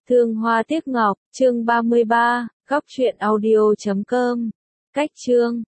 Thương hoa tiếc ngọc, chương 33, góc truyện audio.com. Cách chương